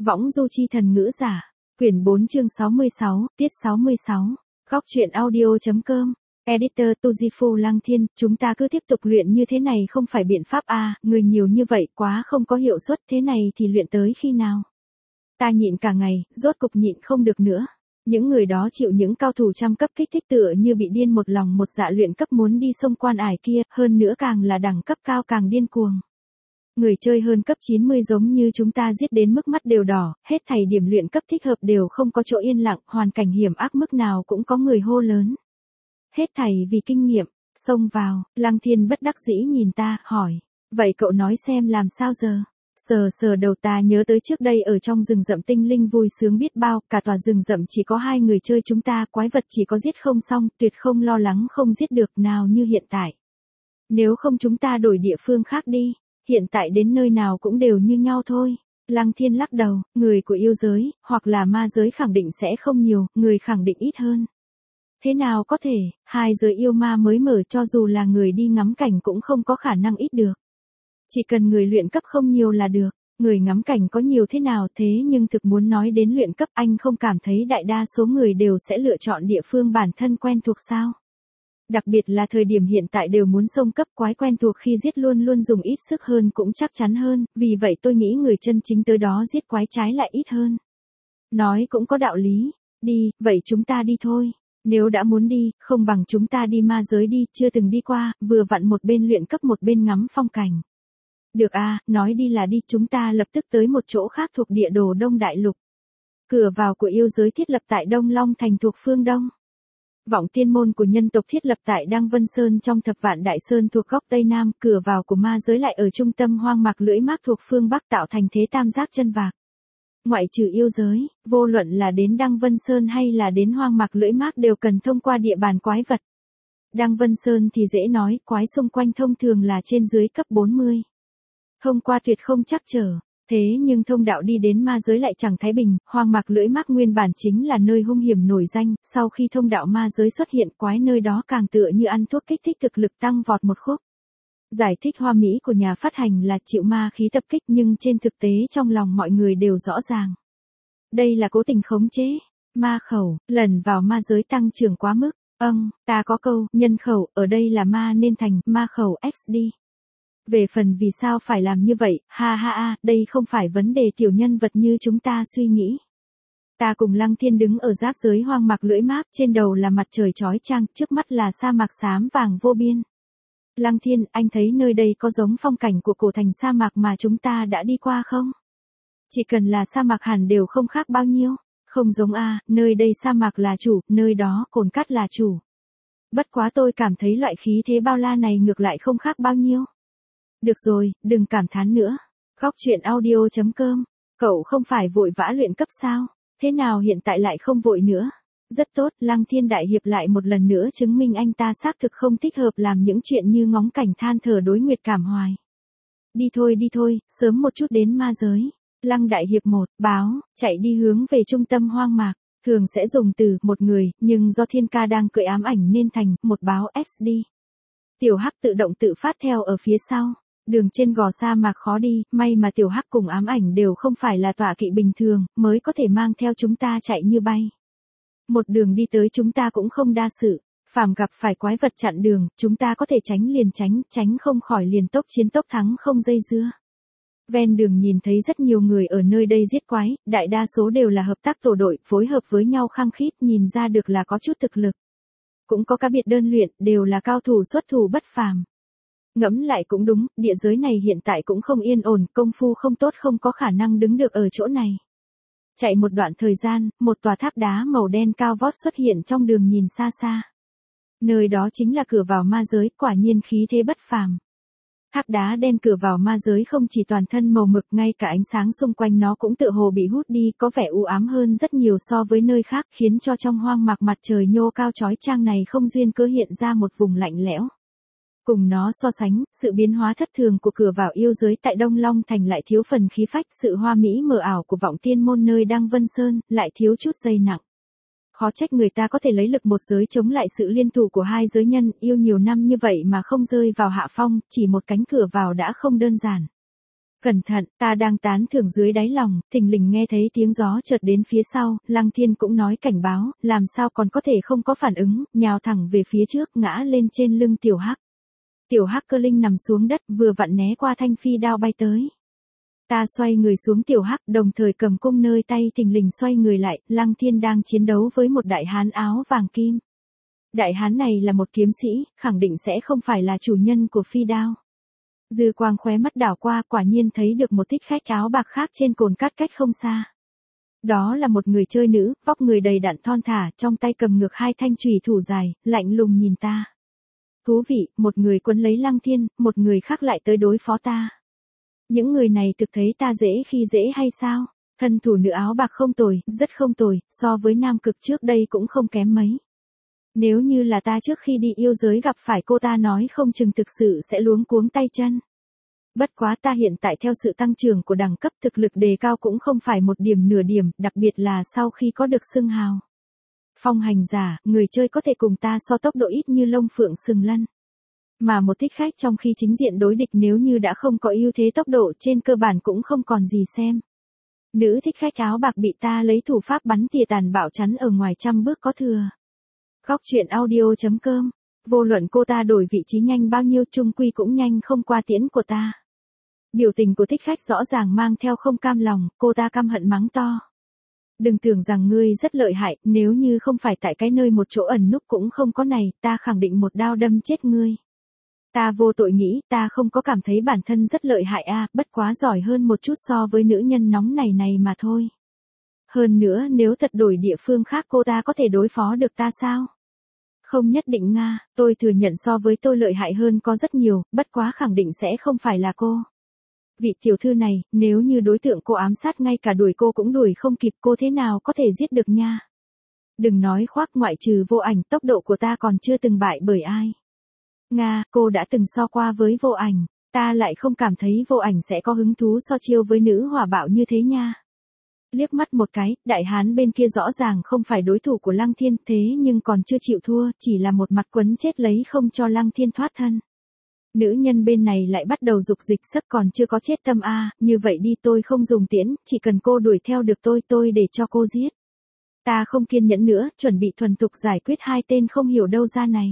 Võng du chi thần ngữ giả. Quyển 4 chương 66, tiết 66. Góc truyện audio.com. Editor Tujifu Lăng Thiên, chúng ta cứ tiếp tục luyện như thế này không phải biện pháp à, người nhiều như vậy quá không có hiệu suất, thế này thì luyện tới khi nào? Ta nhịn cả ngày, rốt cục nhịn không được nữa. Những người đó chịu những cao thủ trăm cấp kích thích tựa như bị điên, một lòng một dạ luyện cấp muốn đi sông quan ải kia, hơn nữa càng là đẳng cấp cao càng điên cuồng. Người chơi hơn cấp 90 giống như chúng ta giết đến mức mắt đều đỏ, hết thảy điểm luyện cấp thích hợp đều không có chỗ yên lặng, hoàn cảnh hiểm ác mức nào cũng có người hô lớn. Hết thảy vì kinh nghiệm, xông vào, Lăng Thiên bất đắc dĩ nhìn ta, hỏi, vậy cậu nói xem làm sao giờ? Sờ đầu ta nhớ tới trước đây ở trong rừng rậm tinh linh vui sướng biết bao, cả tòa rừng rậm chỉ có 2 người chơi chúng ta, quái vật chỉ có giết không xong, tuyệt không lo lắng không giết được, nào như hiện tại. Nếu không chúng ta đổi địa phương khác đi, hiện tại đến nơi nào cũng đều như nhau thôi. Lăng Thiên lắc đầu, người của yêu giới, hoặc là ma giới khẳng định sẽ không nhiều, người khẳng định ít hơn. Thế nào có thể, 2 giới yêu ma mới mở, cho dù là người đi ngắm cảnh cũng không có khả năng ít được. Chỉ cần người luyện cấp không nhiều là được, người ngắm cảnh có nhiều thế nào, thế nhưng thực muốn nói đến luyện cấp, anh không cảm thấy đại đa số người đều sẽ lựa chọn địa phương bản thân quen thuộc sao? Đặc biệt là thời điểm hiện tại đều muốn xông cấp, quái quen thuộc khi giết luôn luôn dùng ít sức hơn cũng chắc chắn hơn, vì vậy tôi nghĩ người chân chính tới đó giết quái trái lại ít hơn. Nói cũng có đạo lý, đi, vậy chúng ta đi thôi. Nếu đã muốn đi, không bằng chúng ta đi ma giới đi, chưa từng đi qua, vừa vặn một bên luyện cấp một bên ngắm phong cảnh. Được à, nói đi là đi, chúng ta lập tức tới một chỗ khác thuộc địa đồ Đông Đại Lục. Cửa vào của yêu giới thiết lập tại Đông Long Thành thuộc phương Đông. Vọng tiên môn của nhân tộc thiết lập tại Đăng Vân Sơn trong Thập Vạn Đại Sơn thuộc góc Tây Nam, cửa vào của ma giới lại ở trung tâm hoang mạc lưỡi mác thuộc phương Bắc, tạo thành thế tam giác chân vạc. Ngoại trừ yêu giới, vô luận là đến Đăng Vân Sơn hay là đến hoang mạc lưỡi mác đều cần thông qua địa bàn quái vật. Đăng Vân Sơn thì dễ nói, quái xung quanh thông thường là trên dưới cấp 40. Thông qua tuyệt không chắc trở. Thế nhưng thông đạo đi đến ma giới lại chẳng thái bình, hoang mạc lưỡi mác nguyên bản chính là nơi hung hiểm nổi danh, sau khi thông đạo ma giới xuất hiện, quái nơi đó càng tựa như ăn thuốc kích thích thực lực tăng vọt một khúc. Giải thích hoa mỹ của nhà phát hành là chịu ma khí tập kích, nhưng trên thực tế trong lòng mọi người đều rõ ràng. Đây là cố tình khống chế, ma khẩu, lần vào ma giới tăng trưởng quá mức, ta có câu, nhân khẩu, ở đây là ma nên thành, ma khẩu XD. Về phần vì sao phải làm như vậy, đây không phải vấn đề tiểu nhân vật như chúng ta suy nghĩ. Ta cùng Lăng Thiên đứng ở giáp giới hoang mạc lưỡi mác, trên đầu là mặt trời chói chang, trước mắt là sa mạc xám vàng vô biên. Lăng Thiên, anh thấy nơi đây có giống phong cảnh của cổ thành sa mạc mà chúng ta đã đi qua không? Chỉ cần là sa mạc hẳn đều không khác bao nhiêu. Không giống à, nơi đây sa mạc là chủ, nơi đó cồn cát là chủ. Bất quá tôi cảm thấy loại khí thế bao la này ngược lại không khác bao nhiêu. Được rồi, đừng cảm thán nữa. Góc truyện audio.com. Cậu không phải vội vã luyện cấp sao? Thế nào hiện tại lại không vội nữa? Rất tốt, Lăng Thiên đại hiệp lại một lần nữa chứng minh anh ta xác thực không thích hợp làm những chuyện như ngóng cảnh than thở đối nguyệt cảm hoài. Đi thôi, sớm một chút đến ma giới. Lăng đại hiệp báo, chạy đi hướng về trung tâm hoang mạc. Thường sẽ dùng từ một người, nhưng do Thiên Ca đang cưỡi ám ảnh nên thành một báo XD. Tiểu Hắc tự động tự phát theo ở phía sau. Đường trên gò sa mạc khó đi, may mà Tiểu Hắc cùng ám ảnh đều không phải là tọa kỵ bình thường, mới có thể mang theo chúng ta chạy như bay. Một đường đi tới chúng ta cũng không đa sự, phàm gặp phải quái vật chặn đường, chúng ta có thể tránh liền tránh không khỏi liền tốc chiến tốc thắng không dây dưa. Ven đường nhìn thấy rất nhiều người ở nơi đây giết quái, đại đa số đều là hợp tác tổ đội, phối hợp với nhau khăng khít, nhìn ra được là có chút thực lực. Cũng có cá biệt đơn luyện, đều là cao thủ xuất thủ bất phàm. Ngẫm lại cũng đúng, địa giới này hiện tại cũng không yên ổn, công phu không tốt không có khả năng đứng được ở chỗ này. Chạy một đoạn thời gian, một tòa tháp đá màu đen cao vót xuất hiện trong đường nhìn xa xa. Nơi đó chính là cửa vào ma giới, quả nhiên khí thế bất phàm. Tháp đá đen cửa vào ma giới không chỉ toàn thân màu mực, ngay cả ánh sáng xung quanh nó cũng tựa hồ bị hút đi, có vẻ u ám hơn rất nhiều so với nơi khác, khiến cho trong hoang mạc mặt trời nhô cao chói chang này không duyên cớ hiện ra một vùng lạnh lẽo. Cùng nó so sánh, sự biến hóa thất thường của cửa vào yêu giới tại Đông Long Thành lại thiếu phần khí phách, sự hoa mỹ mờ ảo của vọng tiên môn nơi Đăng Vân Sơn, lại thiếu chút dây nặng. Khó trách người ta có thể lấy lực một giới chống lại sự liên thủ của 2 giới nhân, yêu nhiều năm như vậy mà không rơi vào hạ phong, chỉ một cánh cửa vào đã không đơn giản. Cẩn thận, ta đang tán thưởng dưới đáy lòng, thình lình nghe thấy tiếng gió chợt đến phía sau, Lăng Thiên cũng nói cảnh báo, làm sao còn có thể không có phản ứng, nhào thẳng về phía trước, ngã lên trên lưng tiểu hắc. Tiểu hắc cơ linh nằm xuống đất, vừa vặn né qua thanh phi đao bay tới. Ta xoay người xuống tiểu hắc, đồng thời cầm cung nơi tay thình lình xoay người lại, Lăng Thiên đang chiến đấu với một đại hán áo vàng kim. Đại hán này là một kiếm sĩ, khẳng định sẽ không phải là chủ nhân của phi đao. Dư quang khóe mắt đảo qua, quả nhiên thấy được một thích khách áo bạc khác trên cồn cát cách không xa. Đó là một người chơi nữ, vóc người đầy đặn thon thả, trong tay cầm ngược hai thanh chùy thủ dài, lạnh lùng nhìn ta. Thú vị, một người quấn lấy Lăng Thiên, một người khác lại tới đối phó ta. Những người này thực thấy ta dễ khi dễ hay sao? Thân thủ nữ áo bạc không tồi, rất không tồi, so với nam cực trước đây cũng không kém mấy. Nếu như là ta trước khi đi yêu giới gặp phải cô ta nói không chừng thực sự sẽ luống cuống tay chân. Bất quá ta hiện tại theo sự tăng trưởng của đẳng cấp thực lực đề cao cũng không phải một điểm nửa điểm, đặc biệt là sau khi có được xưng hào. Phong hành giả, người chơi có thể cùng ta so tốc độ ít như lông phượng sừng lân. Mà một thích khách trong khi chính diện đối địch nếu như đã không có ưu thế tốc độ trên cơ bản cũng không còn gì xem. Nữ thích khách áo bạc bị ta lấy thủ pháp bắn tỉa tàn bạo chắn ở ngoài trăm bước có thừa. Góc truyện audio.com, vô luận cô ta đổi vị trí nhanh bao nhiêu chung quy cũng nhanh không qua tiễn của ta. Biểu tình của thích khách rõ ràng mang theo không cam lòng, cô ta căm hận mắng to. Đừng tưởng rằng ngươi rất lợi hại, nếu như không phải tại cái nơi một chỗ ẩn núp cũng không có này, ta khẳng định một đao đâm chết ngươi. Ta vô tội nghĩ, ta không có cảm thấy bản thân rất lợi hại bất quá giỏi hơn một chút so với nữ nhân nóng này mà thôi. Hơn nữa nếu thật đổi địa phương khác cô ta có thể đối phó được ta sao? Không nhất định Nga, tôi thừa nhận so với tôi lợi hại hơn có rất nhiều, bất quá khẳng định sẽ không phải là cô. Vị tiểu thư này, nếu như đối tượng cô ám sát ngay cả đuổi cô cũng đuổi không kịp cô thế nào có thể giết được nha. Đừng nói khoác ngoại trừ vô ảnh tốc độ của ta còn chưa từng bại bởi ai. Nga, cô đã từng so qua với vô ảnh, ta lại không cảm thấy vô ảnh sẽ có hứng thú so chiêu với nữ hỏa bạo như thế nha. Liếc mắt một cái, đại hán bên kia rõ ràng không phải đối thủ của Lăng Thiên thế nhưng còn chưa chịu thua, chỉ là một mặt quấn chết lấy không cho Lăng Thiên thoát thân. Nữ nhân bên này lại bắt đầu dục dịch sức còn chưa có chết tâm như vậy đi tôi không dùng tiễn, chỉ cần cô đuổi theo được tôi để cho cô giết. Ta không kiên nhẫn nữa, chuẩn bị thuần thục giải quyết hai tên không hiểu đâu ra này.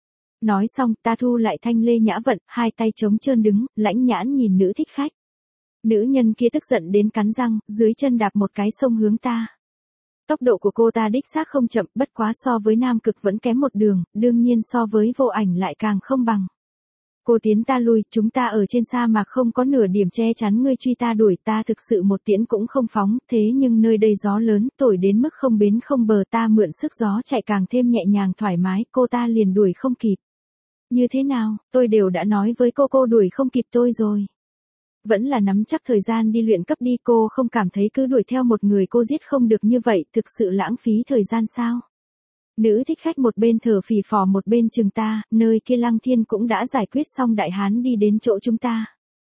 Nói xong, ta thu lại thanh lê nhã vận, hai tay trống trơn đứng, lãnh nhãn nhìn nữ thích khách. Nữ nhân kia tức giận đến cắn răng, dưới chân đạp một cái xông hướng ta. Tốc độ của cô ta đích xác không chậm, bất quá so với nam cực vẫn kém một đường, đương nhiên so với vô ảnh lại càng không bằng. Cô tiến ta lui, chúng ta ở trên sa mạc không có nửa điểm che chắn ngươi truy ta đuổi ta thực sự một tiễn cũng không phóng, thế nhưng nơi đây gió lớn, thổi đến mức không bến không bờ ta mượn sức gió chạy càng thêm nhẹ nhàng thoải mái, cô ta liền đuổi không kịp. Như thế nào, tôi đều đã nói với cô đuổi không kịp tôi rồi. Vẫn là nắm chắc thời gian đi luyện cấp đi cô không cảm thấy cứ đuổi theo một người cô giết không được như vậy thực sự lãng phí thời gian sao. Nữ thích khách một bên thở phì phò một bên chừng ta, nơi kia Lăng Thiên cũng đã giải quyết xong đại hán đi đến chỗ chúng ta.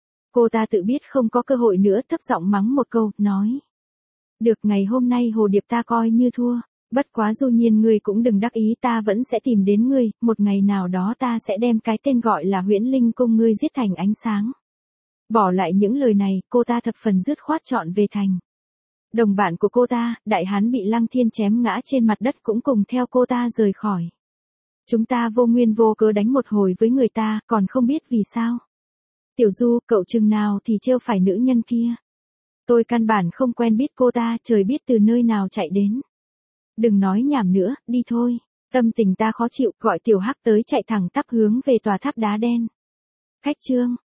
Cô ta tự biết không có cơ hội nữa thấp giọng mắng một câu, nói. Được ngày hôm nay hồ điệp ta coi như thua, bất quá dù nhiên ngươi cũng đừng đắc ý ta vẫn sẽ tìm đến ngươi, một ngày nào đó ta sẽ đem cái tên gọi là Huyễn Linh Cung ngươi giết thành ánh sáng. Bỏ lại những lời này, cô ta thập phần dứt khoát chọn về thành. Đồng bạn của cô ta, đại hán bị Lăng Thiên chém ngã trên mặt đất cũng cùng theo cô ta rời khỏi. Chúng ta vô nguyên vô cớ đánh một hồi với người ta, còn không biết vì sao. Tiểu Du, cậu chừng nào thì trêu phải nữ nhân kia. Tôi căn bản không quen biết cô ta, trời biết từ nơi nào chạy đến. Đừng nói nhảm nữa, đi thôi. Tâm tình ta khó chịu, gọi tiểu hắc tới chạy thẳng tắp hướng về tòa tháp đá đen. Khách trương,